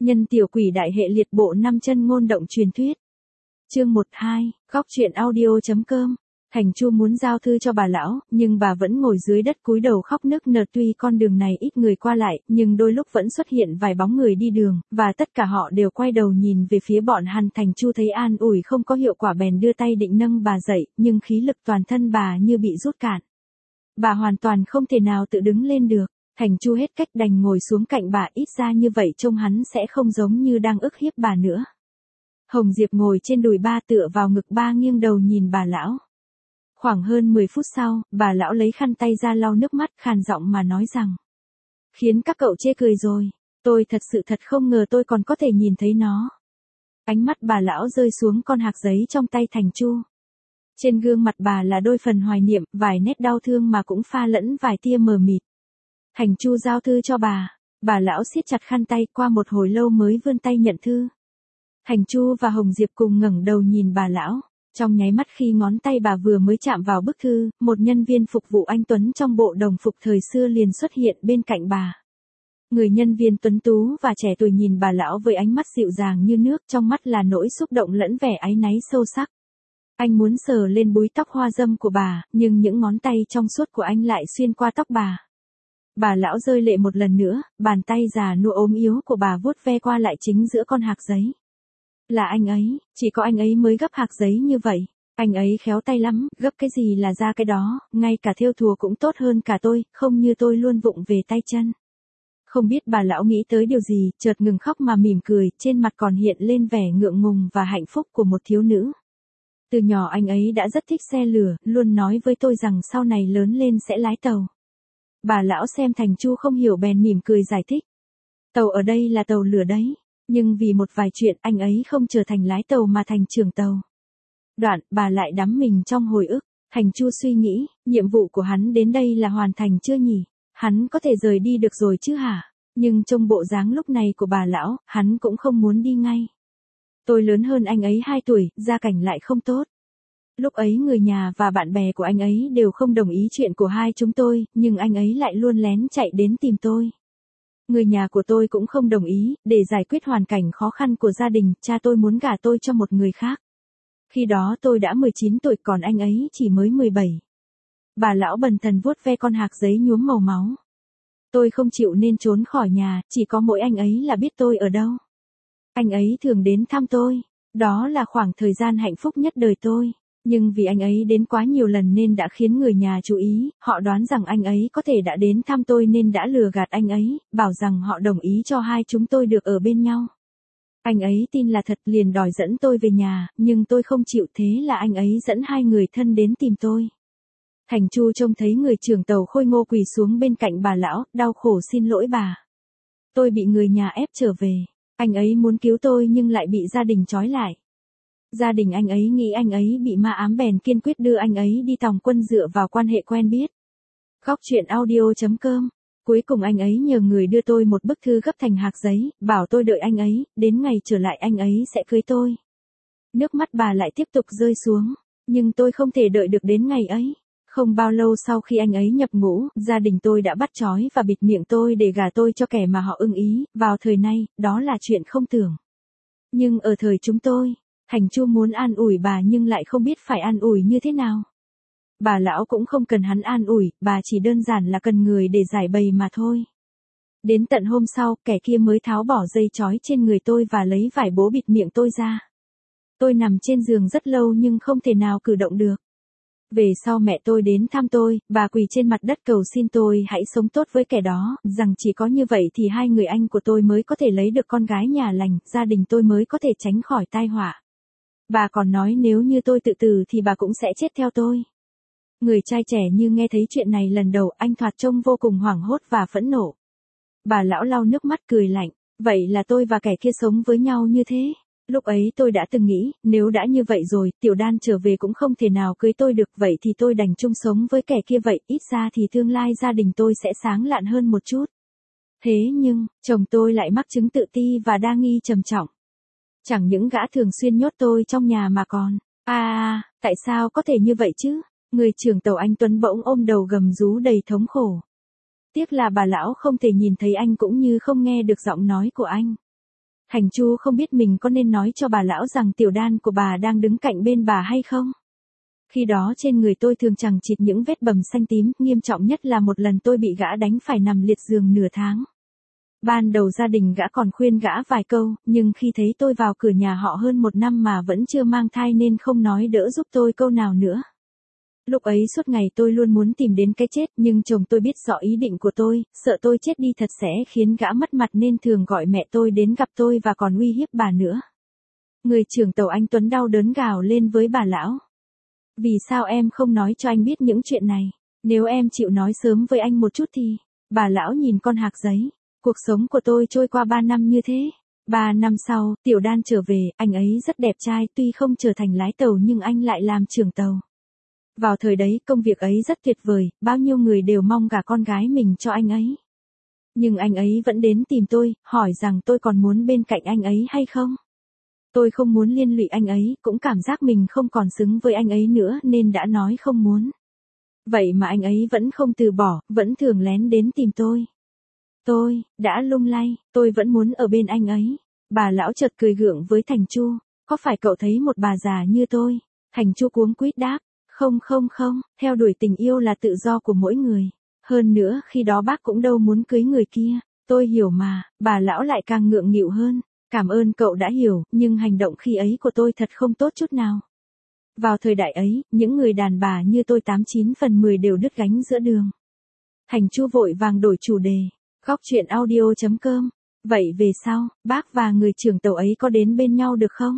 Nhân tiểu quỷ đại hệ liệt bộ 5 chân ngôn động truyền thuyết. Chương 12, góc truyện audio.com. Thành Chu muốn giao thư cho bà lão, nhưng bà vẫn ngồi dưới đất cúi đầu khóc nức nở. Tuy con đường này ít người qua lại, nhưng đôi lúc vẫn xuất hiện vài bóng người đi đường, và tất cả họ đều quay đầu nhìn về phía bọn hắn. Thành Chu thấy an ủi không có hiệu quả bèn đưa tay định nâng bà dậy, nhưng khí lực toàn thân bà như bị rút cạn. Bà hoàn toàn không thể nào tự đứng lên được. Thành Chu hết cách đành ngồi xuống cạnh bà, ít ra như vậy trông hắn sẽ không giống như đang ức hiếp bà nữa. Hồng Diệp ngồi trên đùi ba tựa vào ngực ba nghiêng đầu nhìn bà lão. Khoảng hơn 10 phút sau, bà lão lấy khăn tay ra lau nước mắt khàn giọng mà nói rằng. Khiến các cậu chê cười rồi, tôi thật không ngờ tôi còn có thể nhìn thấy nó. Ánh mắt bà lão rơi xuống con hạc giấy trong tay Thành Chu. Trên gương mặt bà là đôi phần hoài niệm, vài nét đau thương mà cũng pha lẫn vài tia mờ mịt. Thành Chu giao thư cho bà lão siết chặt khăn tay qua một hồi lâu mới vươn tay nhận thư. Thành Chu và Hồng Diệp cùng ngẩng đầu nhìn bà lão. Trong nháy mắt khi ngón tay bà vừa mới chạm vào bức thư, một nhân viên phục vụ anh tuấn trong bộ đồng phục thời xưa liền xuất hiện bên cạnh bà. Người nhân viên tuấn tú và trẻ tuổi nhìn bà lão với ánh mắt dịu dàng như nước, trong mắt là nỗi xúc động lẫn vẻ áy náy sâu sắc. Anh muốn sờ lên búi tóc hoa dâm của bà, nhưng những ngón tay trong suốt của anh lại xuyên qua tóc bà. Bà lão rơi lệ một lần nữa, bàn tay già nua ốm yếu của bà vuốt ve qua lại chính giữa con hạc giấy. Là anh ấy, chỉ có anh ấy mới gấp hạc giấy như vậy. Anh ấy khéo tay lắm, gấp cái gì là ra cái đó, ngay cả thêu thùa cũng tốt hơn cả tôi, không như tôi luôn vụng về tay chân. Không biết bà lão nghĩ tới điều gì, chợt ngừng khóc mà mỉm cười, trên mặt còn hiện lên vẻ ngượng ngùng và hạnh phúc của một thiếu nữ. Từ nhỏ anh ấy đã rất thích xe lửa, luôn nói với tôi rằng sau này lớn lên sẽ lái tàu. Bà lão xem Thành Chu không hiểu bèn mỉm cười giải thích. Tàu ở đây là tàu lửa đấy. Nhưng vì một vài chuyện anh ấy không trở thành lái tàu mà thành trưởng tàu. Đoạn, bà lại đắm mình trong hồi ức. Thành Chu suy nghĩ, nhiệm vụ của hắn đến đây là hoàn thành chưa nhỉ? Hắn có thể rời đi được rồi chứ hả? Nhưng trong bộ dáng lúc này của bà lão, hắn cũng không muốn đi ngay. Tôi lớn hơn anh ấy 2 tuổi, gia cảnh lại không tốt. Lúc ấy người nhà và bạn bè của anh ấy đều không đồng ý chuyện của hai chúng tôi, nhưng anh ấy lại luôn lén chạy đến tìm tôi. Người nhà của tôi cũng không đồng ý, để giải quyết hoàn cảnh khó khăn của gia đình, cha tôi muốn gả tôi cho một người khác. Khi đó tôi đã 19 tuổi còn anh ấy chỉ mới 17. Bà lão bần thần vuốt ve con hạc giấy nhuốm màu máu. Tôi không chịu nên trốn khỏi nhà, chỉ có mỗi anh ấy là biết tôi ở đâu. Anh ấy thường đến thăm tôi, đó là khoảng thời gian hạnh phúc nhất đời tôi. Nhưng vì anh ấy đến quá nhiều lần nên đã khiến người nhà chú ý, họ đoán rằng anh ấy có thể đã đến thăm tôi nên đã lừa gạt anh ấy, bảo rằng họ đồng ý cho hai chúng tôi được ở bên nhau. Anh ấy tin là thật liền đòi dẫn tôi về nhà, nhưng tôi không chịu, thế là anh ấy dẫn hai người thân đến tìm tôi. Thành Chu trông thấy người trưởng tàu khôi ngô quỳ xuống bên cạnh bà lão, đau khổ xin lỗi bà. Tôi bị người nhà ép trở về, anh ấy muốn cứu tôi nhưng lại bị gia đình trói lại. Gia đình anh ấy nghĩ anh ấy bị ma ám bèn kiên quyết đưa anh ấy đi tòng quân dựa vào quan hệ quen biết. Góc truyện audio.com. Cuối cùng anh ấy nhờ người đưa tôi một bức thư gấp thành hạc giấy, bảo tôi đợi anh ấy, đến ngày trở lại anh ấy sẽ cưới tôi. Nước mắt bà lại tiếp tục rơi xuống, nhưng tôi không thể đợi được đến ngày ấy. Không bao lâu sau khi anh ấy nhập ngũ, gia đình tôi đã bắt trói và bịt miệng tôi để gả tôi cho kẻ mà họ ưng ý, vào thời nay, đó là chuyện không tưởng. Nhưng ở thời chúng tôi, Thành Chu muốn an ủi bà nhưng lại không biết phải an ủi như thế nào. Bà lão cũng không cần hắn an ủi, bà chỉ đơn giản là cần người để giải bày mà thôi. Đến tận hôm sau, kẻ kia mới tháo bỏ dây trói trên người tôi và lấy vải bố bịt miệng tôi ra. Tôi nằm trên giường rất lâu nhưng không thể nào cử động được. Về sau mẹ tôi đến thăm tôi, bà quỳ trên mặt đất cầu xin tôi hãy sống tốt với kẻ đó, rằng chỉ có như vậy thì hai người anh của tôi mới có thể lấy được con gái nhà lành, gia đình tôi mới có thể tránh khỏi tai họa. Bà còn nói nếu như tôi tự tử thì bà cũng sẽ chết theo tôi. Người trai trẻ như nghe thấy chuyện này lần đầu, anh thoạt trông vô cùng hoảng hốt và phẫn nộ. Bà lão lau nước mắt cười lạnh, vậy là tôi và kẻ kia sống với nhau như thế. Lúc ấy tôi đã từng nghĩ, nếu đã như vậy rồi, Tiểu Đan trở về cũng không thể nào cưới tôi được, vậy thì tôi đành chung sống với kẻ kia vậy, ít ra thì tương lai gia đình tôi sẽ sáng lạn hơn một chút. Thế nhưng, chồng tôi lại mắc chứng tự ti và đa nghi trầm trọng. Chẳng những gã thường xuyên nhốt tôi trong nhà mà còn, tại sao có thể như vậy chứ? Người trưởng tàu anh Tuấn bỗng ôm đầu gầm rú đầy thống khổ. Tiếc là bà lão không thể nhìn thấy anh cũng như không nghe được giọng nói của anh. Thành Chu không biết mình có nên nói cho bà lão rằng tiểu đan của bà đang đứng cạnh bên bà hay không. Khi đó trên người tôi thường chằng chịt những vết bầm xanh tím, nghiêm trọng nhất là một lần tôi bị gã đánh phải nằm liệt giường nửa tháng. Ban đầu gia đình gã còn khuyên gã vài câu, nhưng khi thấy tôi vào cửa nhà họ hơn 1 năm mà vẫn chưa mang thai nên không nói đỡ giúp tôi câu nào nữa. Lúc ấy suốt ngày tôi luôn muốn tìm đến cái chết, nhưng chồng tôi biết rõ ý định của tôi, sợ tôi chết đi thật sẽ khiến gã mất mặt nên thường gọi mẹ tôi đến gặp tôi và còn uy hiếp bà nữa. Người trưởng tàu anh Tuấn đau đớn gào lên với bà lão. Vì sao em không nói cho anh biết những chuyện này? Nếu em chịu nói sớm với anh một chút thì... Bà lão nhìn con hạc giấy. Cuộc sống của tôi trôi qua 3 năm như thế. 3 năm sau, Tiểu Đan trở về, anh ấy rất đẹp trai, tuy không trở thành lái tàu nhưng anh lại làm trưởng tàu. Vào thời đấy, công việc ấy rất tuyệt vời, bao nhiêu người đều mong gả con gái mình cho anh ấy. Nhưng anh ấy vẫn đến tìm tôi, hỏi rằng tôi còn muốn bên cạnh anh ấy hay không? Tôi không muốn liên lụy anh ấy, cũng cảm giác mình không còn xứng với anh ấy nữa nên đã nói không muốn. Vậy mà anh ấy vẫn không từ bỏ, vẫn thường lén đến tìm tôi. Tôi, đã lung lay, tôi vẫn muốn ở bên anh ấy. Bà lão chợt cười gượng với Thành Chu, có phải cậu thấy một bà già như tôi? Thành Chu cuống quýt đáp, không, theo đuổi tình yêu là tự do của mỗi người. Hơn nữa khi đó bác cũng đâu muốn cưới người kia. Tôi hiểu mà, bà lão lại càng ngượng nghịu hơn. Cảm ơn cậu đã hiểu, nhưng hành động khi ấy của tôi thật không tốt chút nào. Vào thời đại ấy, những người đàn bà như tôi 89 phần 10 đều đứt gánh giữa đường. Thành Chu vội vàng đổi chủ đề. Góc chuyện audio.com. Vậy về sau, bác và người trưởng tàu ấy có đến bên nhau được không?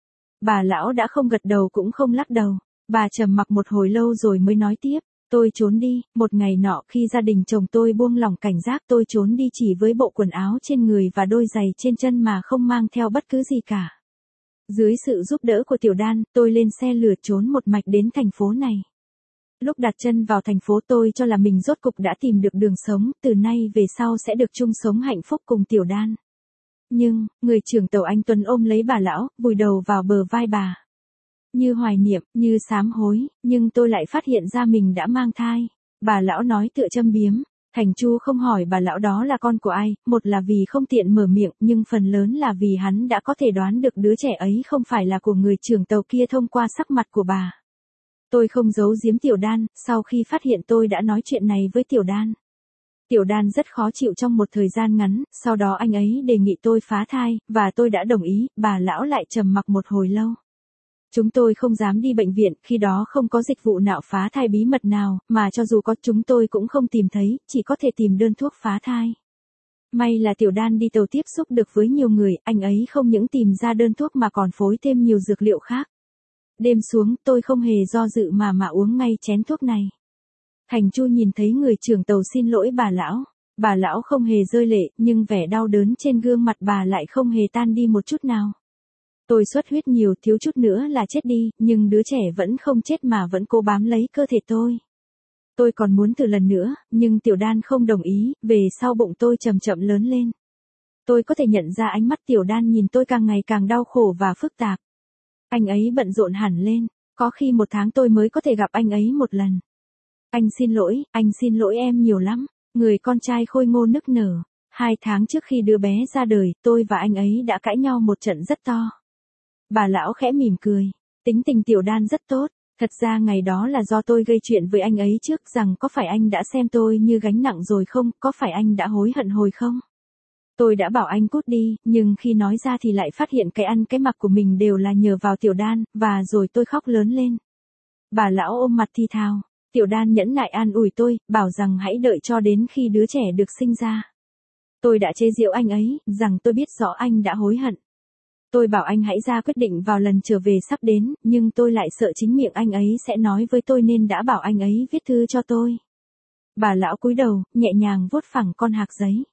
Bà lão đã không gật đầu cũng không lắc đầu. Bà trầm mặc một hồi lâu rồi mới nói tiếp. Tôi trốn đi, một ngày nọ khi gia đình chồng tôi buông lỏng cảnh giác tôi trốn đi chỉ với bộ quần áo trên người và đôi giày trên chân mà không mang theo bất cứ gì cả. Dưới sự giúp đỡ của Tiểu Đan, tôi lên xe lửa trốn một mạch đến thành phố này. Lúc đặt chân vào thành phố tôi cho là mình rốt cục đã tìm được đường sống, từ nay về sau sẽ được chung sống hạnh phúc cùng Tiểu Đan. Nhưng, người trưởng tàu anh Tuấn ôm lấy bà lão, vùi đầu vào bờ vai bà. Như hoài niệm, như sám hối, nhưng tôi lại phát hiện ra mình đã mang thai. Bà lão nói tựa châm biếm. Thành Chu không hỏi bà lão đó là con của ai, một là vì không tiện mở miệng, nhưng phần lớn là vì hắn đã có thể đoán được đứa trẻ ấy không phải là của người trưởng tàu kia thông qua sắc mặt của bà. Tôi không giấu giếm Tiểu Đan, sau khi phát hiện tôi đã nói chuyện này với Tiểu Đan. Tiểu Đan rất khó chịu trong một thời gian ngắn, sau đó anh ấy đề nghị tôi phá thai, và tôi đã đồng ý, bà lão lại trầm mặc một hồi lâu. Chúng tôi không dám đi bệnh viện, khi đó không có dịch vụ nạo phá thai bí mật nào, mà cho dù có chúng tôi cũng không tìm thấy, chỉ có thể tìm đơn thuốc phá thai. May là Tiểu Đan đi tàu tiếp xúc được với nhiều người, anh ấy không những tìm ra đơn thuốc mà còn phối thêm nhiều dược liệu khác. Đêm xuống, tôi không hề do dự mà uống ngay chén thuốc này. Thành Chu nhìn thấy người trưởng tàu xin lỗi bà lão. Bà lão không hề rơi lệ, nhưng vẻ đau đớn trên gương mặt bà lại không hề tan đi một chút nào. Tôi xuất huyết nhiều, thiếu chút nữa là chết đi, nhưng đứa trẻ vẫn không chết mà vẫn cố bám lấy cơ thể tôi. Tôi còn muốn thử lần nữa, nhưng Tiểu Đan không đồng ý, về sau bụng tôi chậm chậm lớn lên. Tôi có thể nhận ra ánh mắt Tiểu Đan nhìn tôi càng ngày càng đau khổ và phức tạp. Anh ấy bận rộn hẳn lên, có khi 1 tháng tôi mới có thể gặp anh ấy một lần. Anh xin lỗi em nhiều lắm. Người con trai khôi ngô nức nở. 2 tháng trước khi đứa bé ra đời, tôi và anh ấy đã cãi nhau một trận rất to. Bà lão khẽ mỉm cười. Tính tình Tiểu Đan rất tốt. Thật ra ngày đó là do tôi gây chuyện với anh ấy trước, rằng có phải anh đã xem tôi như gánh nặng rồi không, có phải anh đã hối hận hồi không? Tôi đã bảo anh cút đi, nhưng khi nói ra thì lại phát hiện cái ăn cái mặc của mình đều là nhờ vào Tiểu Đan, và rồi tôi khóc lớn lên. Bà lão ôm mặt thì thào. Tiểu Đan nhẫn nại an ủi tôi, bảo rằng hãy đợi cho đến khi đứa trẻ được sinh ra. Tôi đã chế giễu anh ấy, rằng tôi biết rõ anh đã hối hận. Tôi bảo anh hãy ra quyết định vào lần trở về sắp đến, nhưng tôi lại sợ chính miệng anh ấy sẽ nói với tôi nên đã bảo anh ấy viết thư cho tôi. Bà lão cúi đầu, nhẹ nhàng vuốt phẳng con hạc giấy.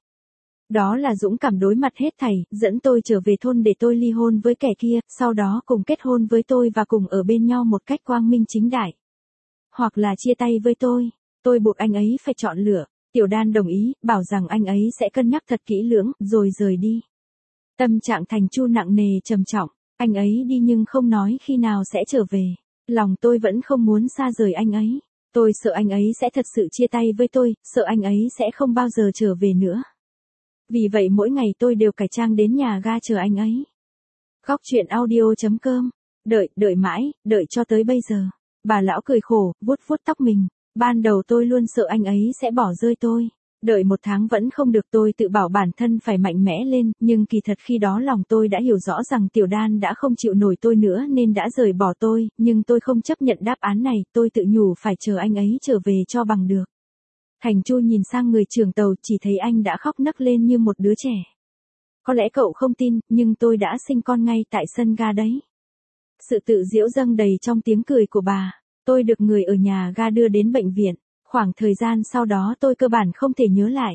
Đó là dũng cảm đối mặt hết thảy, dẫn tôi trở về thôn để tôi ly hôn với kẻ kia, sau đó cùng kết hôn với tôi và cùng ở bên nhau một cách quang minh chính đại. Hoặc là chia tay với tôi buộc anh ấy phải chọn lựa. Tiểu Đan đồng ý, bảo rằng anh ấy sẽ cân nhắc thật kỹ lưỡng, rồi rời đi. Tâm trạng Thành Chu nặng nề trầm trọng, anh ấy đi nhưng không nói khi nào sẽ trở về. Lòng tôi vẫn không muốn xa rời anh ấy. Tôi sợ anh ấy sẽ thật sự chia tay với tôi, sợ anh ấy sẽ không bao giờ trở về nữa. Vì vậy mỗi ngày tôi đều cải trang đến nhà ga chờ anh ấy. Góc truyện audio.com. Đợi mãi, đợi cho tới bây giờ. Bà lão cười khổ, vuốt vuốt tóc mình. Ban đầu tôi luôn sợ anh ấy sẽ bỏ rơi tôi. Đợi 1 tháng vẫn không được, tôi tự bảo bản thân phải mạnh mẽ lên, nhưng kỳ thật khi đó lòng tôi đã hiểu rõ rằng Tiểu Đan đã không chịu nổi tôi nữa nên đã rời bỏ tôi, nhưng tôi không chấp nhận đáp án này, tôi tự nhủ phải chờ anh ấy trở về cho bằng được. Thành Chu nhìn sang người trưởng tàu, chỉ thấy anh đã khóc nấc lên như một đứa trẻ. Có lẽ cậu không tin, nhưng tôi đã sinh con ngay tại sân ga đấy. Sự tự giễu dâng đầy trong tiếng cười của bà. Tôi được người ở nhà ga đưa đến bệnh viện. Khoảng thời gian sau đó tôi cơ bản không thể nhớ lại.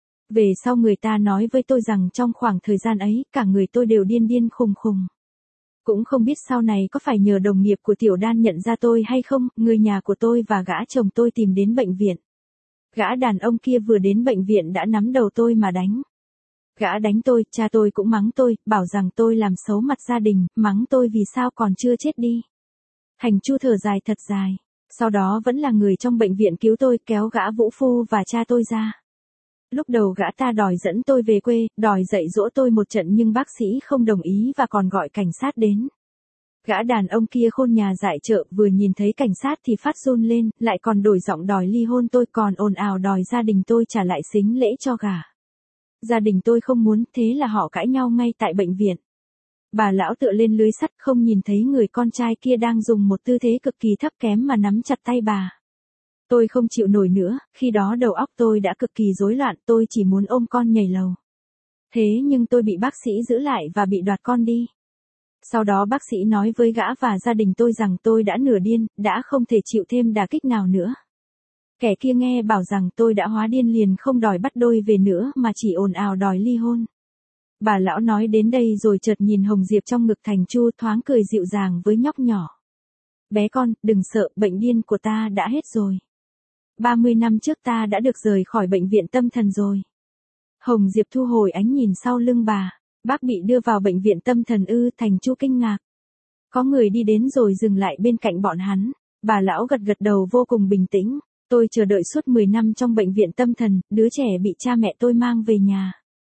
Về sau người ta nói với tôi rằng trong khoảng thời gian ấy, cả người tôi đều điên điên khùng khùng. Cũng không biết sau này có phải nhờ đồng nghiệp của Tiểu Đan nhận ra tôi hay không, người nhà của tôi và gã chồng tôi tìm đến bệnh viện. Gã đàn ông kia vừa đến bệnh viện đã nắm đầu tôi mà đánh. Gã đánh tôi, cha tôi cũng mắng tôi, bảo rằng tôi làm xấu mặt gia đình, mắng tôi vì sao còn chưa chết đi. Thành Chu thở dài thật dài. Sau đó vẫn là người trong bệnh viện cứu tôi, kéo gã Vũ Phu và cha tôi ra. Lúc đầu gã ta đòi dẫn tôi về quê, đòi dạy dỗ tôi một trận nhưng bác sĩ không đồng ý và còn gọi cảnh sát đến. Gã đàn ông kia khôn nhà dại chợ, vừa nhìn thấy cảnh sát thì phát run lên, lại còn đổi giọng đòi ly hôn tôi, còn ồn ào đòi gia đình tôi trả lại sính lễ cho gả. Gia đình tôi không muốn, thế là họ cãi nhau ngay tại bệnh viện. Bà lão tựa lên lưới sắt, không nhìn thấy người con trai kia đang dùng một tư thế cực kỳ thấp kém mà nắm chặt tay bà. Tôi không chịu nổi nữa, khi đó đầu óc tôi đã cực kỳ rối loạn, tôi chỉ muốn ôm con nhảy lầu. Thế nhưng tôi bị bác sĩ giữ lại và bị đoạt con đi. Sau đó bác sĩ nói với gã và gia đình tôi rằng tôi đã nửa điên, đã không thể chịu thêm đả kích nào nữa. Kẻ kia nghe bảo rằng tôi đã hóa điên liền không đòi bắt đôi về nữa mà chỉ ồn ào đòi ly hôn. Bà lão nói đến đây rồi chợt nhìn Hồng Diệp trong ngực Thành Chu, thoáng cười dịu dàng với nhóc nhỏ. Bé con, đừng sợ, bệnh điên của ta đã hết rồi. 30 năm trước ta đã được rời khỏi bệnh viện tâm thần rồi. Hồng Diệp thu hồi ánh nhìn sau lưng bà. Bác bị đưa vào bệnh viện tâm thần ư? Thành Chu kinh ngạc. Có người đi đến rồi dừng lại bên cạnh bọn hắn. Bà lão gật gật đầu vô cùng bình tĩnh. Tôi chờ đợi suốt 10 năm trong bệnh viện tâm thần, đứa trẻ bị cha mẹ tôi mang về nhà.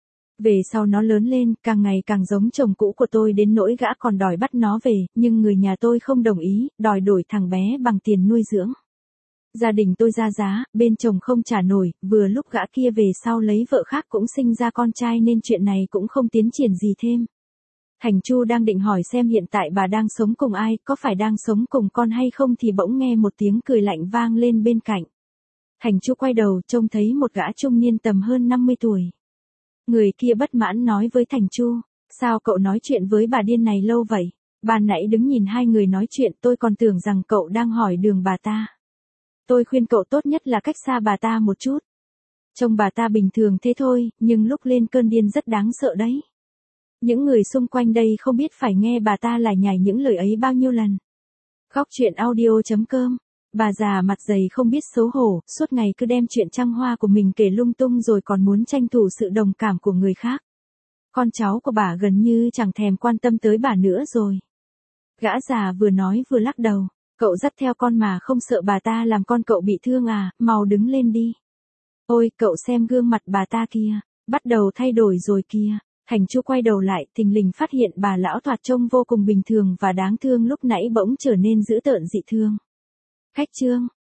Về sau nó lớn lên, càng ngày càng giống chồng cũ của tôi đến nỗi gã còn đòi bắt nó về, nhưng người nhà tôi không đồng ý, đòi đổi thằng bé bằng tiền nuôi dưỡng. Gia đình tôi ra giá, bên chồng không trả nổi, vừa lúc gã kia về sau lấy vợ khác cũng sinh ra con trai nên chuyện này cũng không tiến triển gì thêm. Thành Chu đang định hỏi xem hiện tại bà đang sống cùng ai, có phải đang sống cùng con hay không thì bỗng nghe một tiếng cười lạnh vang lên bên cạnh. Thành Chu quay đầu, trông thấy một gã trung niên tầm hơn 50 tuổi. Người kia bất mãn nói với Thành Chu, sao cậu nói chuyện với bà điên này lâu vậy? Ban nãy đứng nhìn hai người nói chuyện, tôi còn tưởng rằng cậu đang hỏi đường bà ta. Tôi khuyên cậu tốt nhất là cách xa bà ta một chút. Trông bà ta bình thường thế thôi, nhưng lúc lên cơn điên rất đáng sợ đấy. Những người xung quanh đây không biết phải nghe bà ta lải nhải những lời ấy bao nhiêu lần. Góc truyện audio.com. Bà già mặt dày không biết xấu hổ, suốt ngày cứ đem chuyện trăng hoa của mình kể lung tung rồi còn muốn tranh thủ sự đồng cảm của người khác. Con cháu của bà gần như chẳng thèm quan tâm tới bà nữa rồi. Gã già vừa nói vừa lắc đầu. Cậu dắt theo con mà không sợ bà ta làm con cậu bị thương à, mau đứng lên đi. Ôi, cậu xem gương mặt bà ta kia, bắt đầu thay đổi rồi kia. Thành Chu quay đầu lại, thình lình phát hiện bà lão thoạt trông vô cùng bình thường và đáng thương lúc nãy bỗng trở nên dữ tợn dị thương. Khách trương,